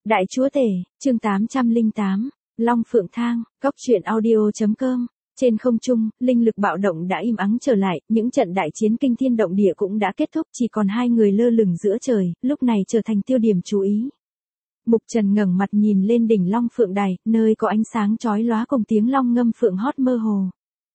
Đại chúa tể, chương 808, Long Phượng Thang, Cóc truyện audio.com. Trên không trung, linh lực bạo động đã im ắng trở lại, những trận đại chiến kinh thiên động địa cũng đã kết thúc, chỉ còn hai người lơ lửng giữa trời, lúc này trở thành tiêu điểm chú ý. Mục Trần ngẩng mặt nhìn lên đỉnh Long Phượng Đài, nơi có ánh sáng chói lóa cùng tiếng long ngâm phượng hót mơ hồ.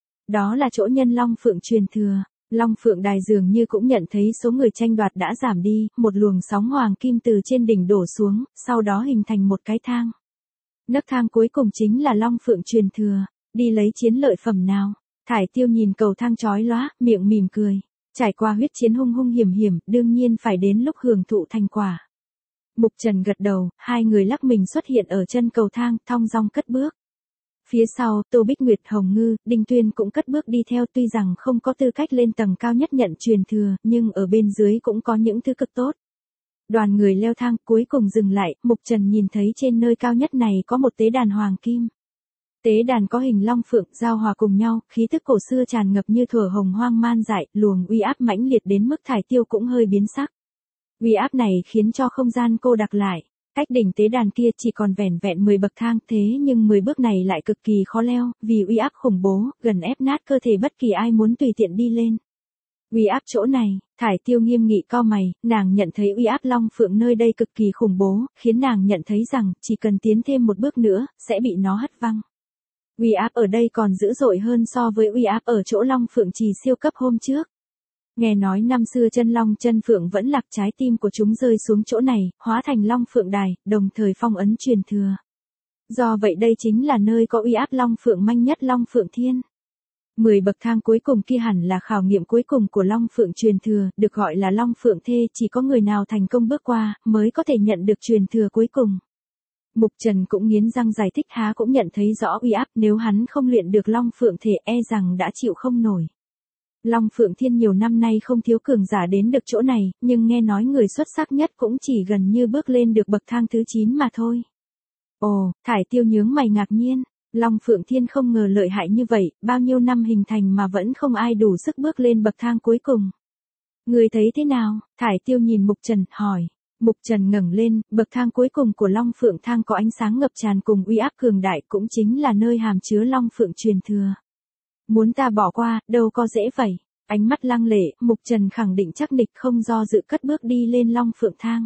Đó là chỗ nhân Long Phượng truyền thừa. Long Phượng Đài dường như cũng nhận thấy số người tranh đoạt đã giảm đi, một luồng sóng hoàng kim từ trên đỉnh đổ xuống, sau đó hình thành một cái thang. Nấc thang cuối cùng chính là Long Phượng truyền thừa, đi lấy chiến lợi phẩm nào. Thải Tiêu nhìn cầu thang chói lóa, miệng mỉm cười. Trải qua huyết chiến hung hung hiểm hiểm, đương nhiên phải đến lúc hưởng thụ thành quả. Mục Trần gật đầu, hai người lắc mình xuất hiện ở chân cầu thang, thong dong cất bước. Phía sau, Tô Bích Nguyệt, Hồng Ngư, Đinh Tuyên cũng cất bước đi theo, tuy rằng không có tư cách lên tầng cao nhất nhận truyền thừa, nhưng ở bên dưới cũng có những thứ cực tốt. Đoàn người leo thang, cuối cùng dừng lại, Mục Trần nhìn thấy trên nơi cao nhất này có một tế đàn hoàng kim. Tế đàn có hình long phượng, giao hòa cùng nhau, khí tức cổ xưa tràn ngập như thuở hồng hoang man dại, luồng uy áp mãnh liệt đến mức Thải Tiêu cũng hơi biến sắc. Uy áp này khiến cho không gian cô đặc lại. Cách đỉnh tế đàn kia chỉ còn vẻn vẹn 10 bậc thang, thế nhưng 10 bước này lại cực kỳ khó leo, vì uy áp khủng bố, gần ép nát cơ thể bất kỳ ai muốn tùy tiện đi lên. Uy áp chỗ này, Thải Tiêu nghiêm nghị cau mày, nàng nhận thấy uy áp Long Phượng nơi đây cực kỳ khủng bố, khiến nàng nhận thấy rằng chỉ cần tiến thêm một bước nữa, sẽ bị nó hất văng. Uy áp ở đây còn dữ dội hơn so với uy áp ở chỗ Long Phượng trì siêu cấp hôm trước. Nghe nói năm xưa chân long chân phượng vẫn lạc, trái tim của chúng rơi xuống chỗ này, hóa thành Long Phượng Đài, đồng thời phong ấn truyền thừa. Do vậy đây chính là nơi có uy áp Long Phượng manh nhất, Long Phượng Thiên. 10 bậc thang cuối cùng kia hẳn là khảo nghiệm cuối cùng của Long Phượng truyền thừa, được gọi là Long Phượng Thê, chỉ có người nào thành công bước qua, mới có thể nhận được truyền thừa cuối cùng. Mục Trần cũng nghiến răng giải thích, há cũng nhận thấy rõ uy áp, nếu hắn không luyện được Long Phượng Thể e rằng đã chịu không nổi. Long Phượng Thiên nhiều năm nay không thiếu cường giả đến được chỗ này, nhưng nghe nói người xuất sắc nhất cũng chỉ gần như bước lên được bậc thang thứ 9 mà thôi. Ồ, Thải Tiêu nhướng mày ngạc nhiên, Long Phượng Thiên không ngờ lợi hại như vậy, bao nhiêu năm hình thành mà vẫn không ai đủ sức bước lên bậc thang cuối cùng. Người thấy thế nào? Thải Tiêu nhìn Mục Trần, hỏi. Mục Trần ngẩng lên, bậc thang cuối cùng của Long Phượng Thang có ánh sáng ngập tràn cùng uy áp cường đại, cũng chính là nơi hàm chứa Long Phượng truyền thừa. Muốn ta bỏ qua, đâu có dễ vậy. Ánh mắt lăng lệ, Mục Trần khẳng định chắc nịch không do dự cất bước đi lên Long Phượng Thang.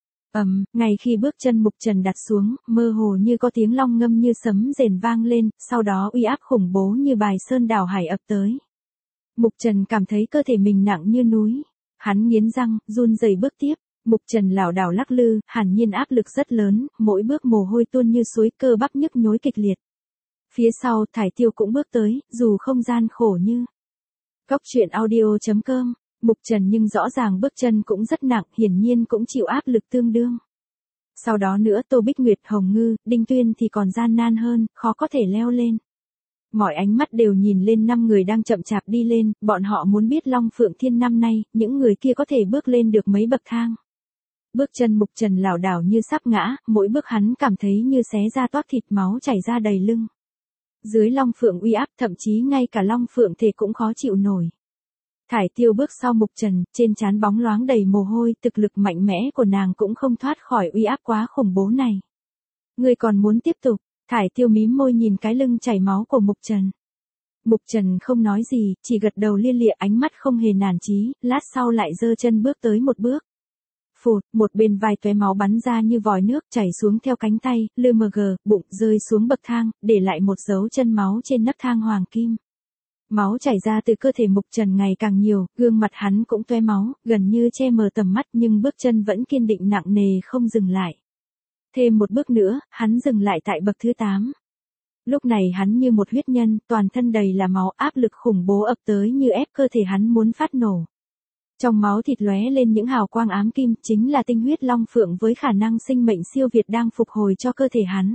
Ngay khi bước chân Mục Trần đặt xuống, mơ hồ như có tiếng long ngâm như sấm rền vang lên, sau đó uy áp khủng bố như bài sơn đảo hải ập tới. Mục Trần cảm thấy cơ thể mình nặng như núi. Hắn nghiến răng, run rẩy bước tiếp. Mục Trần lảo đảo lắc lư, hẳn nhiên áp lực rất lớn, mỗi bước mồ hôi tuôn như suối, cơ bắp nhức nhối kịch liệt. Phía sau, Thải Tiêu cũng bước tới, dù không gian khổ như. Cóc truyện audio.com, Mục Trần nhưng rõ ràng bước chân cũng rất nặng, hiển nhiên cũng chịu áp lực tương đương. Sau đó nữa Tô Bích Nguyệt, Hồng Ngư, Đinh Tuyên thì còn gian nan hơn, khó có thể leo lên. Mọi ánh mắt đều nhìn lên 5 người đang chậm chạp đi lên, bọn họ muốn biết Long Phượng Thiên năm nay, những người kia có thể bước lên được mấy bậc thang. Bước chân Mục Trần lảo đảo như sắp ngã, mỗi bước hắn cảm thấy như xé ra toát thịt, máu chảy ra đầy lưng. Dưới Long Phượng uy áp, thậm chí ngay cả Long Phượng Thể cũng khó chịu nổi. Thải Tiêu bước sau Mục Trần, trên trán bóng loáng đầy mồ hôi, thực lực mạnh mẽ của nàng cũng không thoát khỏi uy áp quá khủng bố này. Ngươi còn muốn tiếp tục? Thải Tiêu mím môi nhìn cái lưng chảy máu của Mục Trần. Mục Trần không nói gì, chỉ gật đầu lia lịa, ánh mắt không hề nản chí, lát sau lại giơ chân bước tới một bước. Phụt, một bên vai tóe máu bắn ra như vòi nước chảy xuống theo cánh tay, lmg, bụng rơi xuống bậc thang, để lại một dấu chân máu trên nấc thang hoàng kim. Máu chảy ra từ cơ thể Mục Trần ngày càng nhiều, gương mặt hắn cũng tóe máu, gần như che mờ tầm mắt, nhưng bước chân vẫn kiên định nặng nề không dừng lại. Thêm một bước nữa, hắn dừng lại tại bậc thứ 8. Lúc này hắn như một huyết nhân, toàn thân đầy là máu, áp lực khủng bố ập tới như ép cơ thể hắn muốn phát nổ. Trong máu thịt lóe lên những hào quang ám kim, chính là tinh huyết Long Phượng với khả năng sinh mệnh siêu việt đang phục hồi cho cơ thể hắn.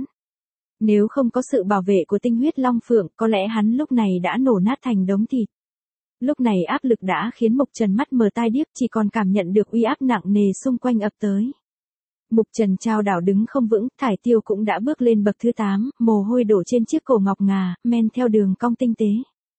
Nếu không có sự bảo vệ của tinh huyết Long Phượng, có lẽ hắn lúc này đã nổ nát thành đống thịt. Lúc này áp lực đã khiến Mục Trần mắt mờ tai điếc, chỉ còn cảm nhận được uy áp nặng nề xung quanh ập tới. Mục Trần chao đảo đứng không vững, Thải Tiêu cũng đã bước lên bậc thứ 8, mồ hôi đổ trên chiếc cổ ngọc ngà, men theo đường cong tinh tế.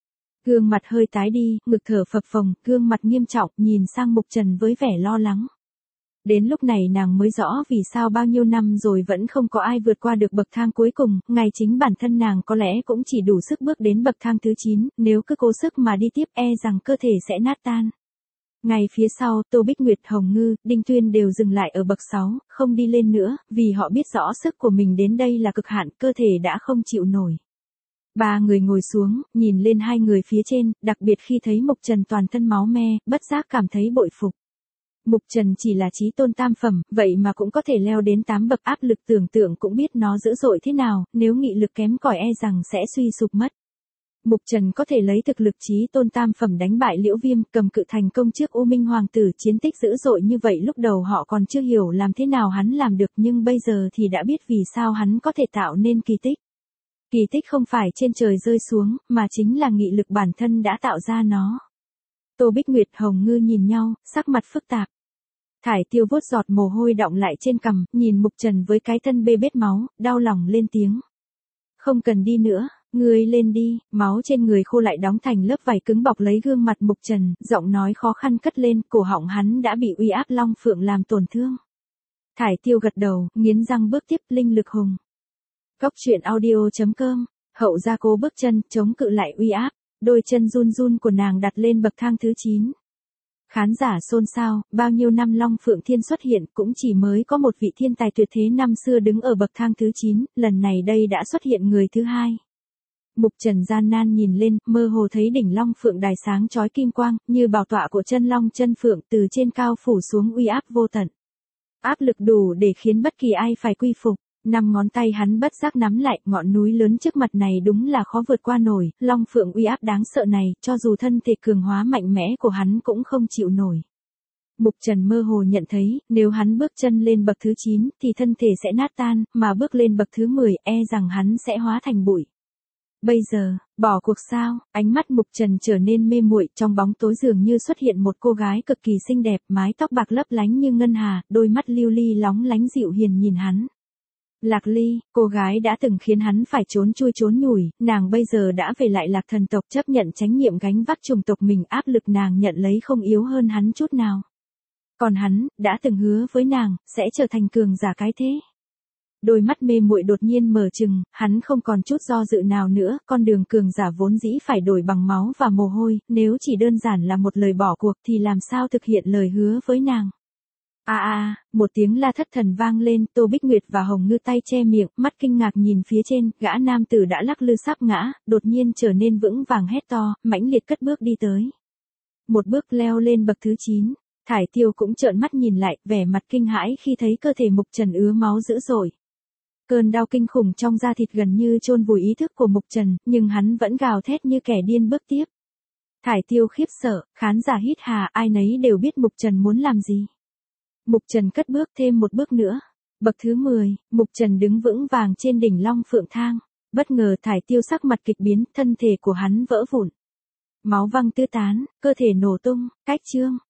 Gương mặt hơi tái đi, ngực thở phập phồng, gương mặt nghiêm trọng, nhìn sang Mục Trần với vẻ lo lắng. Đến lúc này nàng mới rõ vì sao bao nhiêu năm rồi vẫn không có ai vượt qua được bậc thang cuối cùng, ngay chính bản thân nàng có lẽ cũng chỉ đủ sức bước đến bậc thang thứ 9, nếu cứ cố sức mà đi tiếp rằng cơ thể sẽ nát tan. Ngay phía sau, Tô Bích Nguyệt, Hồng Ngư, Đinh Tuyên đều dừng lại ở bậc 6, không đi lên nữa, vì họ biết rõ sức của mình đến đây là cực hạn, cơ thể đã không chịu nổi. Ba người ngồi xuống, nhìn lên hai người phía trên, đặc biệt khi thấy Mục Trần toàn thân máu me, bất giác cảm thấy bội phục. Mục Trần chỉ là chí tôn tam phẩm, vậy mà cũng có thể leo đến 8 bậc, áp lực tưởng tượng cũng biết nó dữ dội thế nào, nếu nghị lực kém cỏi rằng sẽ suy sụp mất. Mục Trần có thể lấy thực lực chí tôn tam phẩm đánh bại Liễu Viêm, cầm cự thành công trước U Minh Hoàng tử, chiến tích dữ dội như vậy lúc đầu họ còn chưa hiểu làm thế nào hắn làm được, nhưng bây giờ thì đã biết vì sao hắn có thể tạo nên kỳ tích. Kỳ tích không phải trên trời rơi xuống, mà chính là nghị lực bản thân đã tạo ra nó. Tô Bích Nguyệt, Hồng Ngư nhìn nhau, sắc mặt phức tạp. Thải Tiêu vuốt giọt mồ hôi đọng lại trên cằm, nhìn Mục Trần với cái thân bê bết máu, đau lòng lên tiếng. Không cần đi nữa, ngươi lên đi, máu trên người khô lại đóng thành lớp vải cứng bọc lấy gương mặt Mục Trần, giọng nói khó khăn cất lên, cổ họng hắn đã bị uy áp Long Phượng làm tổn thương. Thải Tiêu gật đầu, nghiến răng bước tiếp, linh lực hùng. Cốc truyện audio.com, Hậu gia cố bước chân, chống cự lại uy áp, đôi chân run run của nàng đặt lên bậc thang thứ 9. Khán giả xôn xao, bao nhiêu năm Long Phượng Thiên xuất hiện cũng chỉ mới có một vị thiên tài tuyệt thế năm xưa đứng ở bậc thang thứ 9, lần này đây đã xuất hiện người thứ hai. Mục Trần gian nan nhìn lên, mơ hồ thấy đỉnh Long Phượng đài sáng chói kim quang, như bảo tọa của chân Long chân Phượng từ trên cao phủ xuống uy áp vô tận. Áp lực đủ để khiến bất kỳ ai phải quy phục. 5 ngón tay hắn bất giác nắm lại, ngọn núi lớn trước mặt này đúng là khó vượt qua nổi, Long Phượng uy áp đáng sợ này, cho dù thân thể cường hóa mạnh mẽ của hắn cũng không chịu nổi. Mục Trần mơ hồ nhận thấy, nếu hắn bước chân lên bậc thứ 9, thì thân thể sẽ nát tan, mà bước lên bậc thứ 10, rằng hắn sẽ hóa thành bụi. Bây giờ, bỏ cuộc sao? Ánh mắt Mục Trần trở nên mê muội, trong bóng tối dường như xuất hiện một cô gái cực kỳ xinh đẹp, mái tóc bạc lấp lánh như ngân hà, đôi mắt lưu ly lóng lánh dịu hiền nhìn hắn. Lạc Ly, cô gái đã từng khiến hắn phải trốn chui trốn nhủi, nàng bây giờ đã về lại Lạc thần tộc, chấp nhận trách nhiệm gánh vác chủng tộc mình, áp lực nàng nhận lấy không yếu hơn hắn chút nào. Còn hắn, đã từng hứa với nàng, sẽ trở thành cường giả cái thế. Đôi mắt mê muội đột nhiên mở trừng, hắn không còn chút do dự nào nữa, con đường cường giả vốn dĩ phải đổi bằng máu và mồ hôi, nếu chỉ đơn giản là một lời bỏ cuộc thì làm sao thực hiện lời hứa với nàng. Một tiếng la thất thần vang lên, Tô Bích Nguyệt và Hồng Ngư tay che miệng, mắt kinh ngạc nhìn phía trên, gã nam tử đã lắc lư sắp ngã, đột nhiên trở nên vững vàng hét to, mãnh liệt cất bước đi tới. Một bước leo lên bậc thứ 9, Thải Tiêu cũng trợn mắt nhìn lại, vẻ mặt kinh hãi khi thấy cơ thể Mục Trần ứa máu dữ dội. Cơn đau kinh khủng trong da thịt gần như chôn vùi ý thức của Mục Trần, nhưng hắn vẫn gào thét như kẻ điên bước tiếp. Thải Tiêu khiếp sợ, khán giả hít hà, ai nấy đều biết Mục Trần muốn làm gì. Mục Trần cất bước thêm một bước nữa. Bậc thứ 10, Mục Trần đứng vững vàng trên đỉnh Long Phượng thang. Bất ngờ Thải Tiêu sắc mặt kịch biến, thân thể của hắn vỡ vụn. Máu văng tứ tán, cơ thể nổ tung, cách chương.